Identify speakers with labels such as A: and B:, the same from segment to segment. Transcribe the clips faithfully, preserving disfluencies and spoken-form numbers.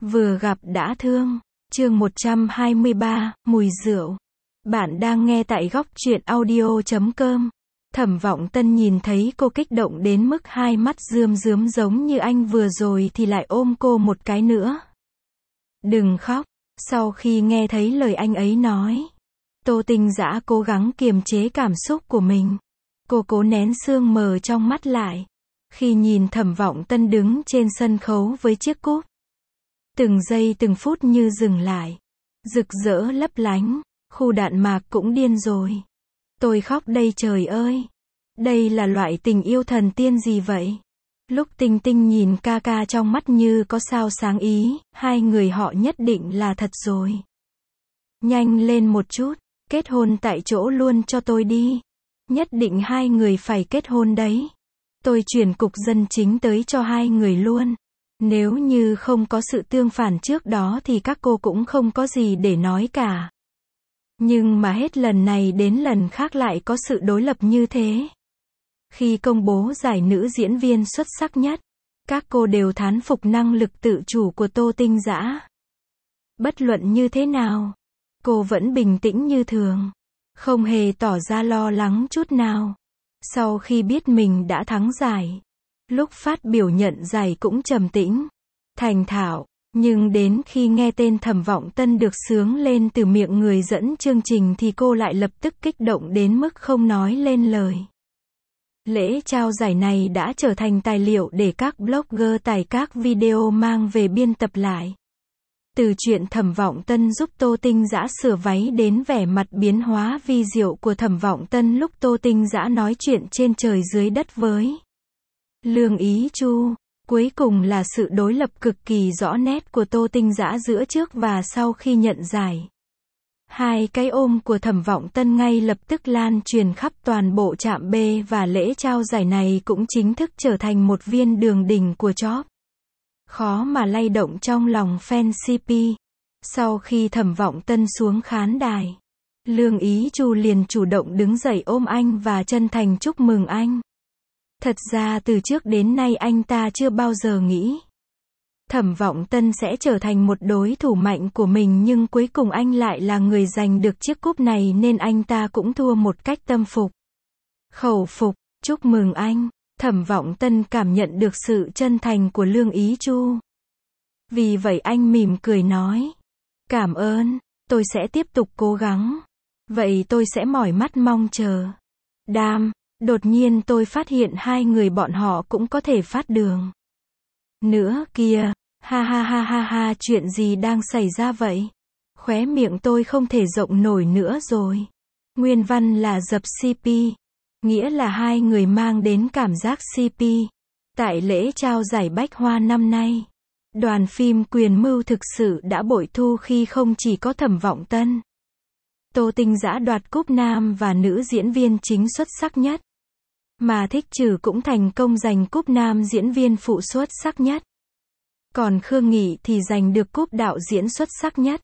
A: Vừa gặp đã thương. Chương một trăm hai mươi ba, mùi rượu. Bạn đang nghe tại góc truyện audio chấm com. Thẩm Vọng Tân nhìn thấy cô kích động đến mức hai mắt rơm rớm giống như anh vừa rồi thì lại ôm cô một cái nữa. Đừng khóc. Sau khi nghe thấy lời anh ấy nói, Tô Tinh Dã cố gắng kiềm chế cảm xúc của mình. Cô cố nén sương mờ trong mắt lại. Khi nhìn Thẩm Vọng Tân đứng trên sân khấu với chiếc cúp, từng giây từng phút như dừng lại. Rực rỡ lấp lánh, khu đạn mạc cũng điên rồi. Tôi khóc đây trời ơi. Đây là loại tình yêu thần tiên gì vậy? Lúc Tinh Tinh nhìn ca ca trong mắt như có sao sáng ý, hai người họ nhất định là thật rồi. Nhanh lên một chút, kết hôn tại chỗ luôn cho tôi đi. Nhất định hai người phải kết hôn đấy. Tôi chuyển cục dân chính tới cho hai người luôn. Nếu như không có sự tương phản trước đó thì các cô cũng không có gì để nói cả. Nhưng mà hết lần này đến lần khác lại có sự đối lập như thế. Khi công bố giải nữ diễn viên xuất sắc nhất, các cô đều thán phục năng lực tự chủ của Tô Tinh Dã. Bất luận như thế nào, cô vẫn bình tĩnh như thường, không hề tỏ ra lo lắng chút nào. Sau khi biết mình đã thắng giải, lúc phát biểu nhận giải cũng trầm tĩnh, thành thạo, nhưng đến khi nghe tên Thẩm Vọng Tân được xướng lên từ miệng người dẫn chương trình thì cô lại lập tức kích động đến mức không nói lên lời. Lễ trao giải này đã trở thành tài liệu để các blogger tải các video mang về biên tập lại. Từ chuyện Thẩm Vọng Tân giúp Tô Tinh Dã sửa váy đến vẻ mặt biến hóa vi diệu của Thẩm Vọng Tân lúc Tô Tinh Dã nói chuyện trên trời dưới đất với Lương Ý Chu. Cuối cùng là sự đối lập cực kỳ rõ nét của Tô Tinh Dã giữa trước và sau khi nhận giải. Hai cái ôm của Thẩm Vọng Tân ngay lập tức lan truyền khắp toàn bộ trạm B và lễ trao giải này cũng chính thức trở thành một viên đường đỉnh của chóp. Khó mà lay động trong lòng fan xê pê. Sau khi Thẩm Vọng Tân xuống khán đài, Lương Ý Chu liền chủ động đứng dậy ôm anh và chân thành chúc mừng anh. Thật ra từ trước đến nay anh ta chưa bao giờ nghĩ Thẩm Vọng Tân sẽ trở thành một đối thủ mạnh của mình, nhưng cuối cùng anh lại là người giành được chiếc cúp này nên anh ta cũng thua một cách tâm phục khẩu phục. Chúc mừng anh. Thẩm Vọng Tân cảm nhận được sự chân thành của Lương Ý Chu. Vì vậy anh mỉm cười nói, cảm ơn, tôi sẽ tiếp tục cố gắng. Vậy tôi sẽ mỏi mắt mong chờ. Đam, đột nhiên tôi phát hiện hai người bọn họ cũng có thể phát đường nữa kìa. Ha ha ha ha ha, chuyện gì đang xảy ra vậy? Khóe miệng tôi không thể rộng nổi nữa rồi. Nguyên văn là dập xê pê, nghĩa là hai người mang đến cảm giác xê pê. Tại lễ trao giải Bách Hoa năm nay, đoàn phim Quyền Mưu thực sự đã bội thu khi không chỉ có Thẩm Vọng Tân, Tô Tinh Dã đoạt cúp nam và nữ diễn viên chính xuất sắc nhất, mà Thích Trừ cũng thành công giành cúp nam diễn viên phụ xuất sắc nhất. Còn Khương Nghị thì giành được cúp đạo diễn xuất sắc nhất.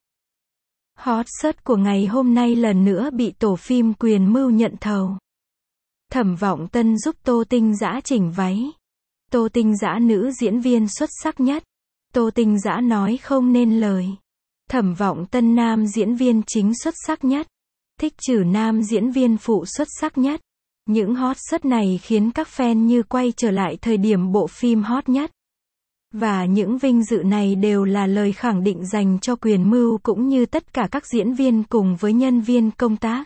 A: Hot search của ngày hôm nay lần nữa bị tổ phim Quyền Mưu nhận thầu. Thẩm Vọng Tân giúp Tô Tinh Dã chỉnh váy. Tô Tinh Dã nữ diễn viên xuất sắc nhất. Tô Tinh Dã nói không nên lời. Thẩm Vọng Tân nam diễn viên chính xuất sắc nhất. Thích Trừ nam diễn viên phụ xuất sắc nhất. Những hot search này khiến các fan như quay trở lại thời điểm bộ phim hot nhất. Và những vinh dự này đều là lời khẳng định dành cho Quyền Mưu cũng như tất cả các diễn viên cùng với nhân viên công tác.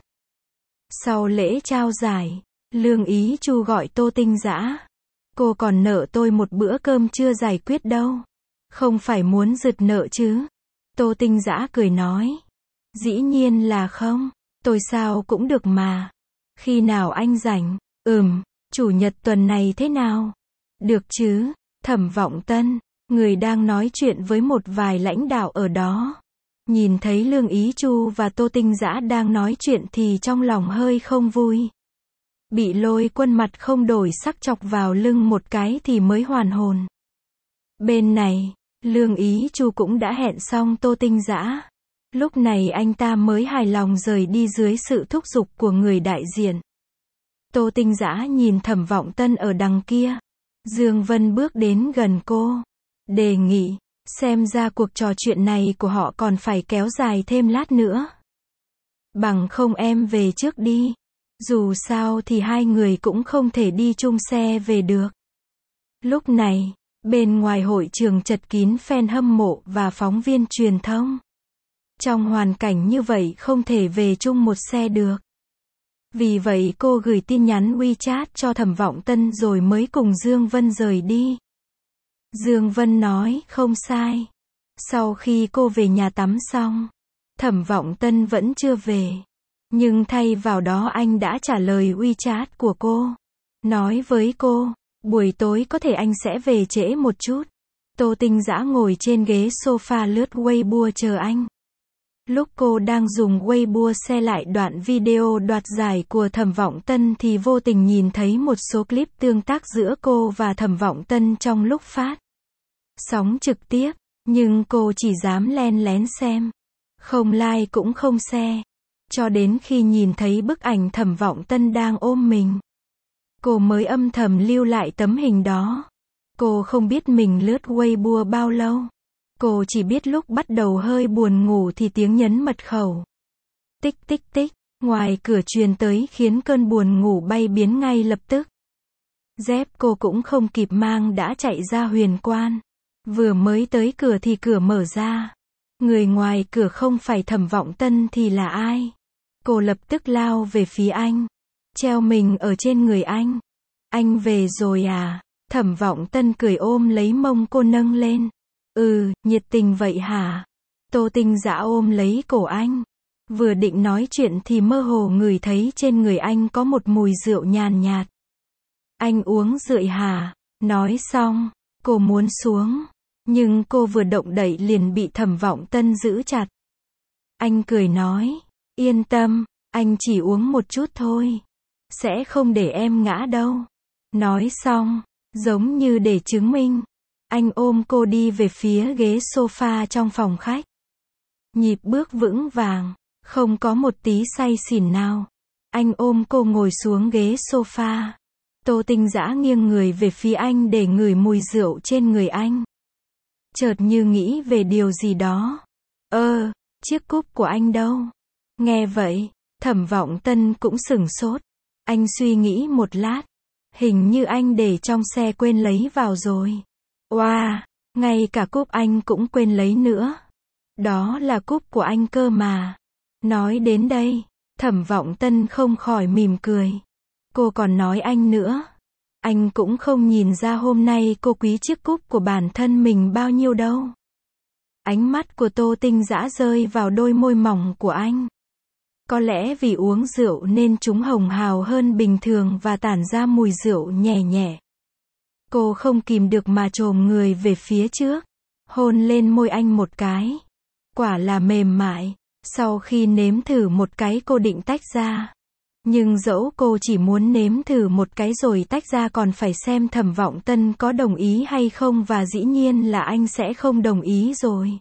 A: Sau lễ trao giải, Lương Ý Chu gọi Tô Tinh Dã. Cô còn nợ tôi một bữa cơm chưa giải quyết đâu. Không phải muốn rượt nợ chứ? Tô Tinh Dã cười nói. Dĩ nhiên là không. Tôi sao cũng được mà. Khi nào anh rảnh? Ừm, chủ nhật tuần này thế nào? Được chứ? Thẩm Vọng Tân, người đang nói chuyện với một vài lãnh đạo ở đó, nhìn thấy Lương Ý Chu và Tô Tinh Dã đang nói chuyện thì trong lòng hơi không vui. Bị Lôi Quân mặt không đổi sắc chọc vào lưng một cái thì mới hoàn hồn. Bên này, Lương Ý Chu cũng đã hẹn xong Tô Tinh Dã. Lúc này anh ta mới hài lòng rời đi dưới sự thúc giục của người đại diện. Tô Tinh Dã nhìn Thẩm Vọng Tân ở đằng kia. Dương Vân bước đến gần cô, đề nghị, Xem ra cuộc trò chuyện này của họ còn phải kéo dài thêm lát nữa. Bằng không em về trước đi. Dù sao thì hai người cũng không thể đi chung xe về được. Lúc này, bên ngoài hội trường chật kín fan hâm mộ và phóng viên truyền thông. Trong hoàn cảnh như vậy không thể về chung một xe được. Vì vậy cô gửi tin nhắn WeChat cho Thẩm Vọng Tân rồi mới cùng Dương Vân rời đi. Dương Vân nói, không sai. Sau khi cô về nhà tắm xong, Thẩm Vọng Tân vẫn chưa về. Nhưng thay vào đó anh đã trả lời WeChat của cô. Nói với cô, buổi tối có thể anh sẽ về trễ một chút. Tô Tinh Dã ngồi trên ghế sofa lướt Weibo chờ anh. Lúc cô đang dùng Weibo share lại đoạn video đoạt giải của Thẩm Vọng Tân thì vô tình nhìn thấy một số clip tương tác giữa cô và Thẩm Vọng Tân trong lúc phát sóng trực tiếp, nhưng cô chỉ dám len lén xem, không like cũng không share. Cho đến khi nhìn thấy bức ảnh Thẩm Vọng Tân đang ôm mình, cô mới âm thầm lưu lại tấm hình đó. Cô không biết mình lướt Weibo bao lâu. Cô chỉ biết lúc bắt đầu hơi buồn ngủ thì tiếng nhấn mật khẩu. Tích tích tích, ngoài cửa truyền tới khiến cơn buồn ngủ bay biến ngay lập tức. Dép cô cũng không kịp mang đã chạy ra Huyền Quan. Vừa mới tới cửa thì cửa mở ra. Người ngoài cửa không phải Thẩm Vọng Tân thì là ai? Cô lập tức lao về phía anh. Treo mình ở trên người anh. Anh về rồi à? Thẩm Vọng Tân cười ôm lấy mông cô nâng lên. Ừ, nhiệt tình vậy hả? Tô Tinh Dã ôm lấy cổ anh. Vừa định nói chuyện thì mơ hồ ngửi thấy trên người anh có một mùi rượu nhàn nhạt. Anh uống rượu hả? Nói xong, cô muốn xuống. Nhưng cô vừa động đậy liền bị Thẩm Vọng Tân giữ chặt. Anh cười nói, yên tâm, anh chỉ uống một chút thôi. Sẽ không để em ngã đâu. Nói xong, giống như để chứng minh, anh ôm cô đi về phía ghế sofa trong phòng khách. Nhịp bước vững vàng, không có một tí say xỉn nào. Anh ôm cô ngồi xuống ghế sofa. Tô Tinh Dã nghiêng người về phía anh để ngửi mùi rượu trên người anh. Chợt như nghĩ về điều gì đó. Ơ, chiếc cúp của anh đâu? Nghe vậy, Thẩm Vọng Tân cũng sửng sốt. Anh suy nghĩ một lát. Hình như anh để trong xe quên lấy vào rồi. Oa, wow, ngay cả cúp anh cũng quên lấy nữa. Đó là cúp của anh cơ mà. Nói đến đây, Thẩm Vọng Tân không khỏi mỉm cười. Cô còn nói anh nữa. Anh cũng không nhìn ra hôm nay cô quý chiếc cúp của bản thân mình bao nhiêu đâu. Ánh mắt của Tô Tinh Dã rơi vào đôi môi mỏng của anh. Có lẽ vì uống rượu nên chúng hồng hào hơn bình thường và tản ra mùi rượu nhẹ nhẹ. Cô không kìm được mà chồm người về phía trước, hôn lên môi anh một cái. Quả là mềm mại. Sau khi nếm thử một cái cô định tách ra. Nhưng dẫu cô chỉ muốn nếm thử một cái rồi tách ra còn phải xem Thẩm Vọng Tân có đồng ý hay không và dĩ nhiên là anh sẽ không đồng ý rồi.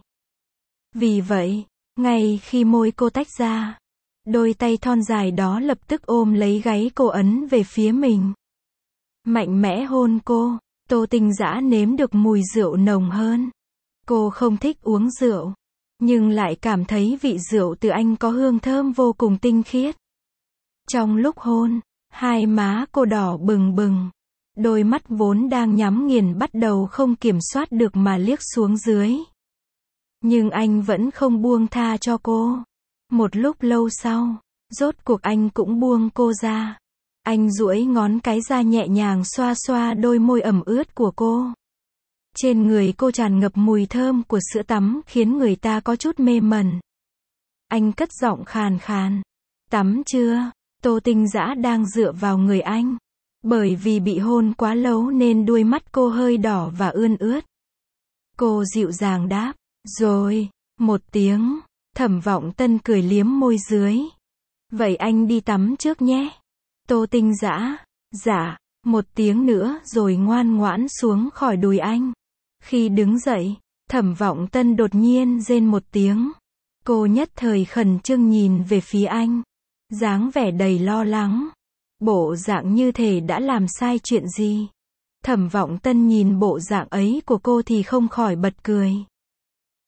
A: Vì vậy, ngay khi môi cô tách ra, đôi tay thon dài đó lập tức ôm lấy gáy cô ấn về phía mình. Mạnh mẽ hôn cô, Tô Tinh Dã nếm được mùi rượu nồng hơn. Cô không thích uống rượu, nhưng lại cảm thấy vị rượu từ anh có hương thơm vô cùng tinh khiết. Trong lúc hôn, hai má cô đỏ bừng bừng. Đôi mắt vốn đang nhắm nghiền bắt đầu không kiểm soát được mà liếc xuống dưới. Nhưng anh vẫn không buông tha cho cô. Một lúc lâu sau, rốt cuộc anh cũng buông cô ra. Anh duỗi ngón cái ra nhẹ nhàng xoa xoa đôi môi ẩm ướt của cô. Trên người cô tràn ngập mùi thơm của sữa tắm khiến người ta có chút mê mẩn. Anh cất giọng khàn khàn. Tắm chưa? Tô Tinh Dã đang dựa vào người anh. Bởi vì bị hôn quá lâu nên đôi mắt cô hơi đỏ và ươn ướt. Cô dịu dàng đáp. Rồi, một tiếng. Thẩm Vọng Tân cười liếm môi dưới. Vậy anh đi tắm trước nhé. Tô Tinh Dã. Dạ, một tiếng nữa rồi ngoan ngoãn xuống khỏi đùi anh. Khi đứng dậy, Thẩm Vọng Tân đột nhiên rên một tiếng. Cô nhất thời khẩn trương nhìn về phía anh. Dáng vẻ đầy lo lắng. Bộ dạng như thể đã làm sai chuyện gì. Thẩm Vọng Tân nhìn bộ dạng ấy của cô thì không khỏi bật cười.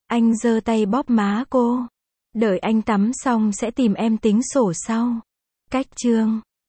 A: Anh giơ tay bóp má cô. Đợi anh tắm xong sẽ tìm em tính sổ sau. Cách chương